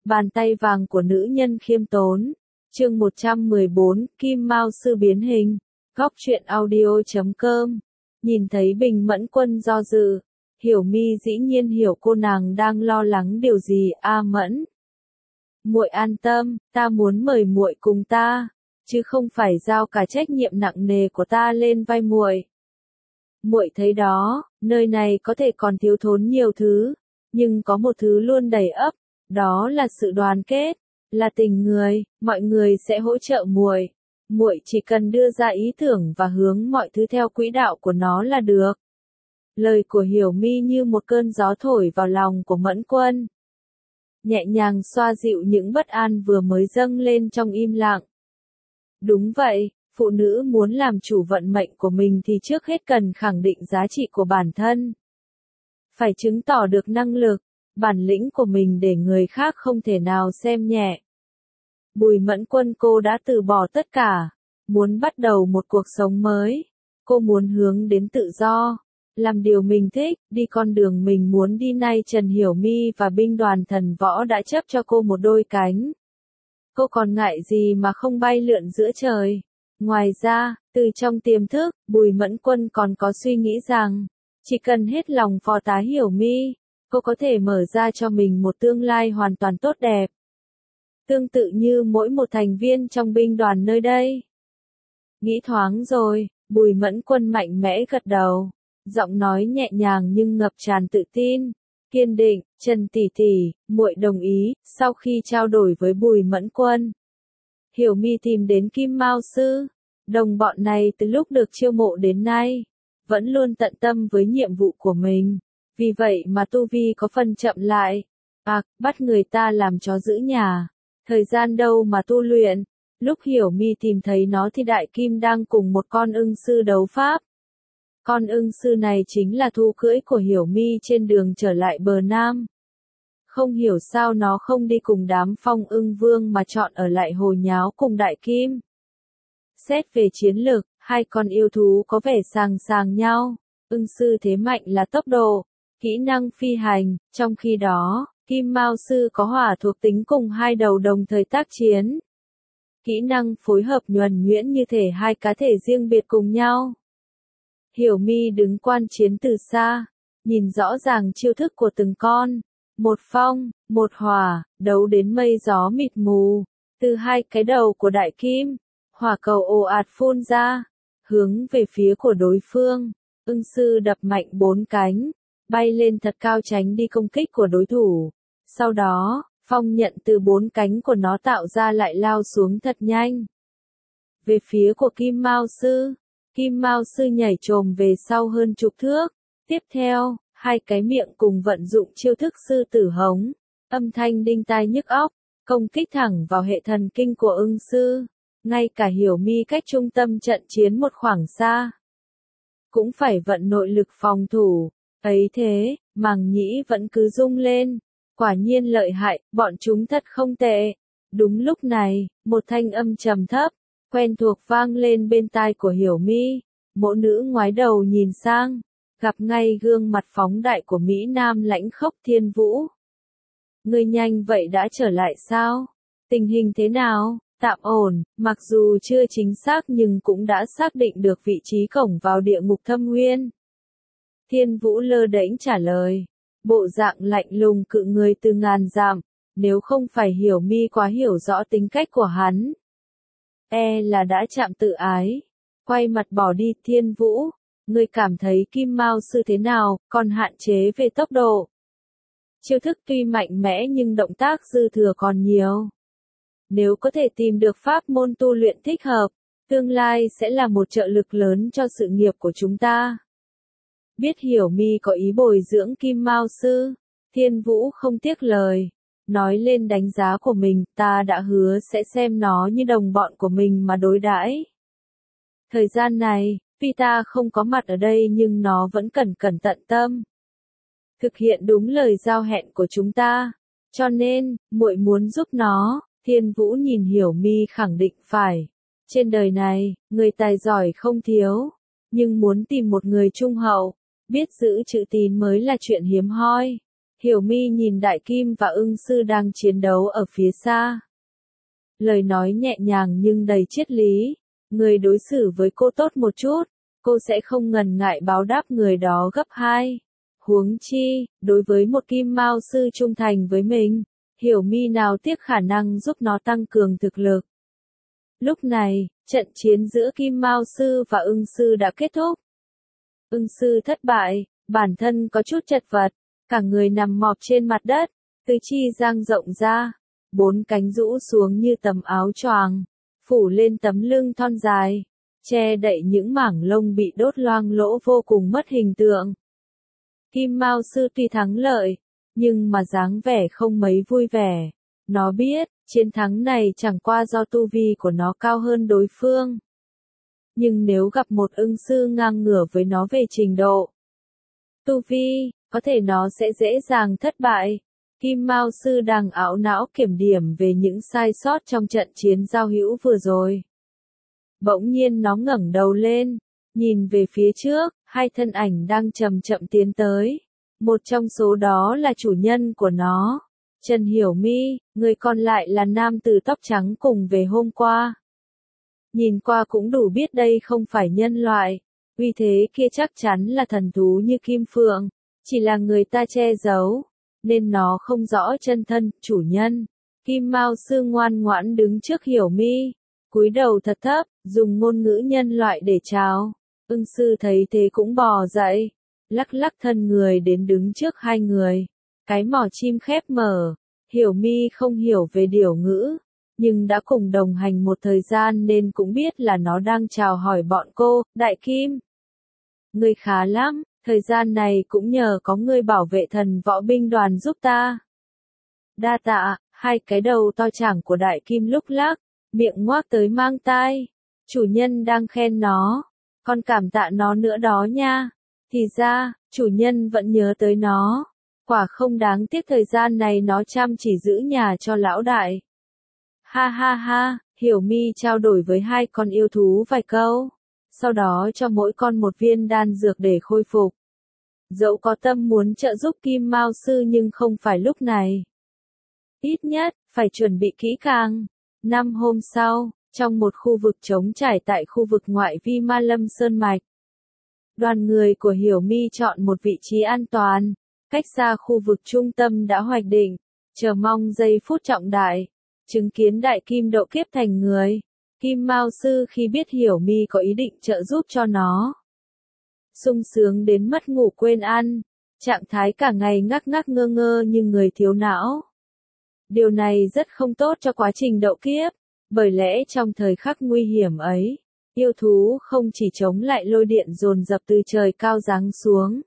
Bàn tay vàng của nữ nhân khiêm tốn. Chương 114, Kim Mao sư biến hình. Góc truyện audio.com. Nhìn thấy Bình Mẫn Quân do dự, Hiểu Mi dĩ nhiên hiểu cô nàng đang lo lắng điều gì. Mẫn, muội an tâm, ta muốn mời muội cùng ta, chứ không phải giao cả trách nhiệm nặng nề của ta lên vai muội. Muội thấy đó, nơi này có thể còn thiếu thốn nhiều thứ, nhưng có một thứ luôn đầy ắp, đó là sự đoàn kết, là tình người, mọi người sẽ hỗ trợ muội. Muội chỉ cần đưa ra ý tưởng và hướng mọi thứ theo quỹ đạo của nó là được. Lời của Hiểu Mi như một cơn gió thổi vào lòng của Mẫn Quân, nhẹ nhàng xoa dịu những bất an vừa mới dâng lên trong im lặng. Đúng vậy, phụ nữ muốn làm chủ vận mệnh của mình thì trước hết cần khẳng định giá trị của bản thân. Phải chứng tỏ được năng lực, bản lĩnh của mình để người khác không thể nào xem nhẹ. Bùi Mẫn Quân cô đã từ bỏ tất cả, muốn bắt đầu một cuộc sống mới. Cô muốn hướng đến tự do, làm điều mình thích, đi con đường mình muốn đi. Nay Trần Hiểu Mi và binh đoàn thần võ đã chấp cho cô một đôi cánh. Cô còn ngại gì mà không bay lượn giữa trời. Ngoài ra, từ trong tiềm thức, Bùi Mẫn Quân còn có suy nghĩ rằng, chỉ cần hết lòng phò tá Hiểu Mi, cô có thể mở ra cho mình một tương lai hoàn toàn tốt đẹp. Tương tự như mỗi một thành viên trong binh đoàn nơi đây. Nghĩ thoáng rồi, Bùi Mẫn Quân mạnh mẽ gật đầu, giọng nói nhẹ nhàng nhưng ngập tràn tự tin, kiên định. Trần tỷ tỷ, muội đồng ý. Sau khi trao đổi với Bùi Mẫn Quân, Hiểu Mi tìm đến Kim Mao sư. Đồng bọn này từ lúc được chiêu mộ đến nay, vẫn luôn tận tâm với nhiệm vụ của mình, vì vậy mà tu vi có phần chậm lại. Bắt người ta làm chó giữ nhà, thời gian đâu mà tu luyện. Lúc Hiểu Mi tìm thấy nó thì Đại Kim đang cùng một con ưng sư đấu pháp. Con ưng sư này chính là thú cưỡi của Hiểu Mi trên đường trở lại bờ Nam. Không hiểu sao nó không đi cùng đám Phong Ưng Vương mà chọn ở lại hồ nháo cùng Đại Kim. Xét về chiến lược, hai con yêu thú có vẻ sàng nhau. Ưng sư thế mạnh là tốc độ, kỹ năng phi hành, trong khi đó, Kim Mao sư có hỏa thuộc tính cùng hai đầu đồng thời tác chiến. Kỹ năng phối hợp nhuần nhuyễn như thể hai cá thể riêng biệt cùng nhau. Hiểu Mi đứng quan chiến từ xa, nhìn rõ ràng chiêu thức của từng con. Một phong, một hỏa, đấu đến mây gió mịt mù. Từ hai cái đầu của Đại Kim, hỏa cầu ồ ạt phun ra, hướng về phía của đối phương. Ưng sư đập mạnh bốn cánh, bay lên thật cao tránh đi công kích của đối thủ. Sau đó, phong nhận từ bốn cánh của nó tạo ra lại lao xuống thật nhanh. Về phía của Kim Mao sư, Kim Mao sư nhảy chồm về sau hơn chục thước. Tiếp theo, hai cái miệng cùng vận dụng chiêu thức sư tử hống, âm thanh đinh tai nhức óc, công kích thẳng vào hệ thần kinh của ưng sư. Ngay cả Hiểu Mi cách trung tâm trận chiến một khoảng xa, cũng phải vận nội lực phòng thủ. Ấy thế, màng nhĩ vẫn cứ rung lên. Quả nhiên lợi hại, bọn chúng thật không tệ. Đúng lúc này, một thanh âm trầm thấp, quen thuộc vang lên bên tai của Hiểu Mi. Mộ nữ ngoái đầu nhìn sang, gặp ngay gương mặt phóng đại của Mỹ Nam lãnh khốc Thiên Vũ. Ngươi nhanh vậy đã trở lại sao? Tình hình thế nào? Tạm ổn, mặc dù chưa chính xác nhưng cũng đã xác định được vị trí cổng vào địa ngục Thâm Nguyên. Thiên Vũ lơ đễnh trả lời, bộ dạng lạnh lùng cự người từ ngàn dặm. Nếu không phải Hiểu Mi quá hiểu rõ tính cách của hắn, là đã chạm tự ái. Quay mặt bỏ đi. Thiên Vũ, ngươi cảm thấy Kim Mao sư thế nào? Còn hạn chế về tốc độ. Chiêu thức tuy mạnh mẽ nhưng động tác dư thừa còn nhiều. Nếu có thể tìm được pháp môn tu luyện thích hợp, tương lai sẽ là một trợ lực lớn cho sự nghiệp của chúng ta. Biết Hiểu Mi có ý bồi dưỡng Kim Mao sư, Thiên Vũ không tiếc lời, nói lên đánh giá của mình. Ta đã hứa sẽ xem nó như đồng bọn của mình mà đối đãi. Thời gian này, tuy ta không có mặt ở đây nhưng nó vẫn cẩn tận tâm thực hiện đúng lời giao hẹn của chúng ta, cho nên, muội muốn giúp nó. Thiên Vũ nhìn Hiểu Mi khẳng định phải. Trên đời này, người tài giỏi không thiếu, nhưng muốn tìm một người trung hậu, biết giữ chữ tín mới là chuyện hiếm hoi. Hiểu Mi nhìn Đại Kim và Ưng Sư đang chiến đấu ở phía xa. Lời nói nhẹ nhàng nhưng đầy triết lý, người đối xử với cô tốt một chút, cô sẽ không ngần ngại báo đáp người đó gấp 2. Huống chi, đối với một Kim Mao sư trung thành với mình, Hiểu Mi nào tiếc khả năng giúp nó tăng cường thực lực. Lúc này, trận chiến giữa Kim Mao sư và Ưng sư đã kết thúc. Ưng sư thất bại, bản thân có chút chật vật, cả người nằm mọp trên mặt đất, tứ chi dang rộng ra, 4 cánh rũ xuống như tấm áo choàng, phủ lên tấm lưng thon dài, che đậy những mảng lông bị đốt loang lỗ vô cùng mất hình tượng. Kim Mao sư tuy thắng lợi, nhưng mà dáng vẻ không mấy vui vẻ. Nó biết, chiến thắng này chẳng qua do tu vi của nó cao hơn đối phương. Nhưng nếu gặp một Ưng sư ngang ngửa với nó về trình độ tu vi, có thể nó sẽ dễ dàng thất bại. Kim Mao sư đang ảo não kiểm điểm về những sai sót trong trận chiến giao hữu vừa rồi. Bỗng nhiên nó ngẩng đầu lên, nhìn về phía trước, hai thân ảnh đang chậm chậm tiến tới. Một trong số đó là chủ nhân của nó, Trần Hiểu Mi, người còn lại là nam tử tóc trắng cùng về hôm qua. Nhìn qua cũng đủ biết đây không phải nhân loại, uy thế kia chắc chắn là thần thú như Kim Phượng, chỉ là người ta che giấu, nên nó không rõ chân thân, chủ nhân. Kim Mao sư ngoan ngoãn đứng trước Hiểu Mi, cúi đầu thật thấp, dùng ngôn ngữ nhân loại để chào. Ưng sư thấy thế cũng bò dậy, lắc lắc thân người đến đứng trước hai người. Cái mỏ chim khép mở, Hiểu Mi không hiểu về điểu ngữ, nhưng đã cùng đồng hành một thời gian nên cũng biết là nó đang chào hỏi bọn cô. Đại Kim, ngươi khá lắm, thời gian này cũng nhờ có ngươi bảo vệ thần võ binh đoàn giúp ta. Đa tạ. Hai cái đầu to chảng của Đại Kim lúc lắc, miệng ngoác tới mang tai. Chủ nhân đang khen nó, còn cảm tạ nó nữa đó nha. Thì ra, chủ nhân vẫn nhớ tới nó. Quả không đáng tiếc thời gian này nó chăm chỉ giữ nhà cho lão đại. Ha ha ha, Hiểu Mi trao đổi với hai con yêu thú vài câu. Sau đó cho mỗi con một viên đan dược để khôi phục. Dẫu có tâm muốn trợ giúp Kim Mao sư nhưng không phải lúc này. Ít nhất, phải chuẩn bị kỹ càng. 5 hôm sau, trong một khu vực trống trải tại khu vực ngoại vi Ma Lâm Sơn Mạch. Đoàn người của Hiểu Mi chọn một vị trí an toàn, cách xa khu vực trung tâm đã hoạch định, chờ mong giây phút trọng đại, chứng kiến Đại Kim độ kiếp thành người. Kim Mao sư khi biết Hiểu Mi có ý định trợ giúp cho nó, sung sướng đến mất ngủ quên ăn, trạng thái cả ngày ngắc ngắc ngơ ngơ như người thiếu não. Điều này rất không tốt cho quá trình độ kiếp, bởi lẽ trong thời khắc nguy hiểm ấy, yêu thú không chỉ chống lại lôi điện dồn dập từ trời cao giáng xuống,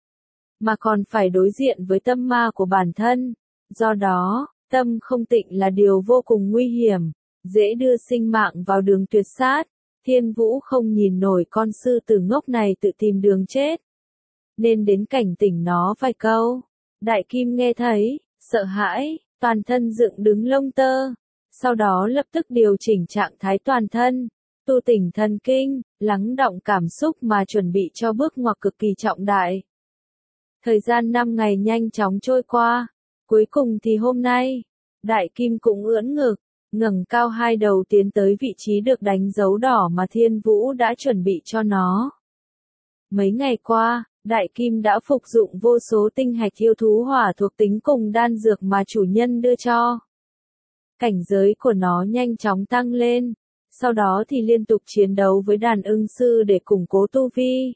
mà còn phải đối diện với tâm ma của bản thân. Do đó, tâm không tịnh là điều vô cùng nguy hiểm, dễ đưa sinh mạng vào đường tuyệt sát. Thiên Vũ không nhìn nổi con sư tử ngốc này tự tìm đường chết, nên đến cảnh tỉnh nó vài câu. Đại Kim nghe thấy, sợ hãi, toàn thân dựng đứng lông tơ, sau đó lập tức điều chỉnh trạng thái toàn thân, tu tỉnh thần kinh, lắng đọng cảm xúc mà chuẩn bị cho bước ngoặt cực kỳ trọng đại. Thời gian 5 ngày nhanh chóng trôi qua, cuối cùng thì hôm nay, Đại Kim cũng ưỡn ngực, ngẩng cao hai đầu tiến tới vị trí được đánh dấu đỏ mà Thiên Vũ đã chuẩn bị cho nó. Mấy ngày qua, Đại Kim đã phục dụng vô số tinh hạch yêu thú hỏa thuộc tính cùng đan dược mà chủ nhân đưa cho. Cảnh giới của nó nhanh chóng tăng lên, sau đó thì liên tục chiến đấu với đàn ưng sư để củng cố tu vi.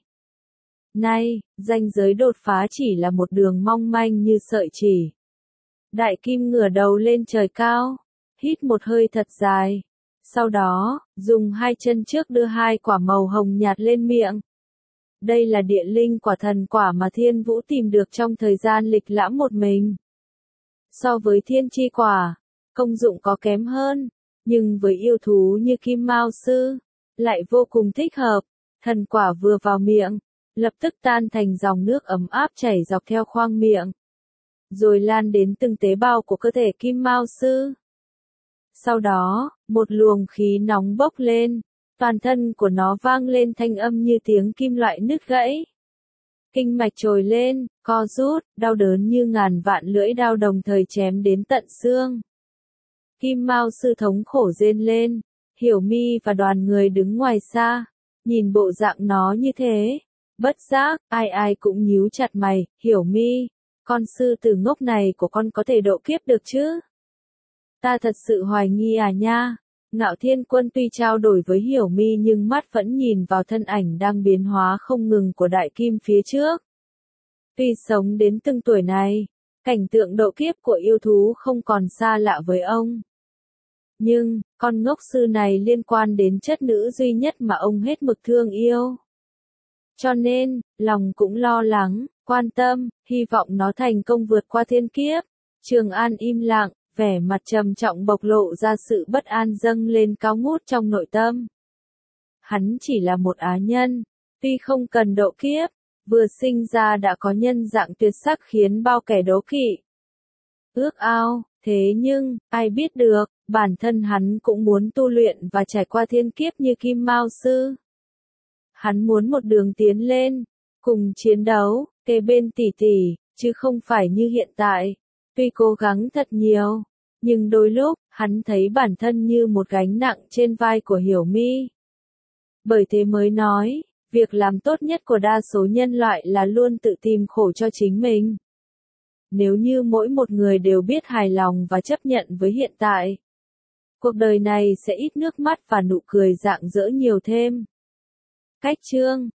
Nay, ranh giới đột phá chỉ là một đường mong manh như sợi chỉ. Đại Kim ngửa đầu lên trời cao, hít một hơi thật dài. Sau đó, dùng hai chân trước đưa hai quả màu hồng nhạt lên miệng. Đây là địa linh quả thần quả mà Thiên Vũ tìm được trong thời gian lịch lãm một mình. So với thiên chi quả, công dụng có kém hơn, nhưng với yêu thú như Kim Mao sư, lại vô cùng thích hợp. Thần quả vừa vào miệng, lập tức tan thành dòng nước ấm áp chảy dọc theo khoang miệng, rồi lan đến từng tế bào của cơ thể Kim Mao sư. Sau đó, một luồng khí nóng bốc lên, toàn thân của nó vang lên thanh âm như tiếng kim loại nứt gãy. Kinh mạch trồi lên, co rút, đau đớn như ngàn vạn lưỡi đao đồng thời chém đến tận xương. Kim Mao sư thống khổ rên lên, Hiểu Mi và đoàn người đứng ngoài xa, nhìn bộ dạng nó như thế, bất giác, ai ai cũng nhíu chặt mày, Hiểu Mi, con sư tử ngốc này của con có thể độ kiếp được chứ? Ta thật sự hoài nghi à nha. Ngạo Thiên Quân tuy trao đổi với Hiểu Mi nhưng mắt vẫn nhìn vào thân ảnh đang biến hóa không ngừng của Đại Kim phía trước. Tuy sống đến từng tuổi này, cảnh tượng độ kiếp của yêu thú không còn xa lạ với ông. Nhưng, con ngốc sư này liên quan đến chất nữ duy nhất mà ông hết mực thương yêu. Cho nên, lòng cũng lo lắng, quan tâm, hy vọng nó thành công vượt qua thiên kiếp. Trường An im lặng, vẻ mặt trầm trọng bộc lộ ra sự bất an dâng lên cao ngút trong nội tâm. Hắn chỉ là một á nhân, tuy không cần độ kiếp, vừa sinh ra đã có nhân dạng tuyệt sắc khiến bao kẻ đố kỵ. Ước ao, thế nhưng, ai biết được, bản thân hắn cũng muốn tu luyện và trải qua thiên kiếp như Kim Mao sư. Hắn muốn một đường tiến lên, cùng chiến đấu, kề bên tỷ tỷ, chứ không phải như hiện tại. Tuy cố gắng thật nhiều, nhưng đôi lúc, hắn thấy bản thân như một gánh nặng trên vai của Hiểu Mi. Bởi thế mới nói, việc làm tốt nhất của đa số nhân loại là luôn tự tìm khổ cho chính mình. Nếu như mỗi một người đều biết hài lòng và chấp nhận với hiện tại, cuộc đời này sẽ ít nước mắt và nụ cười rạng rỡ nhiều thêm. Cách chương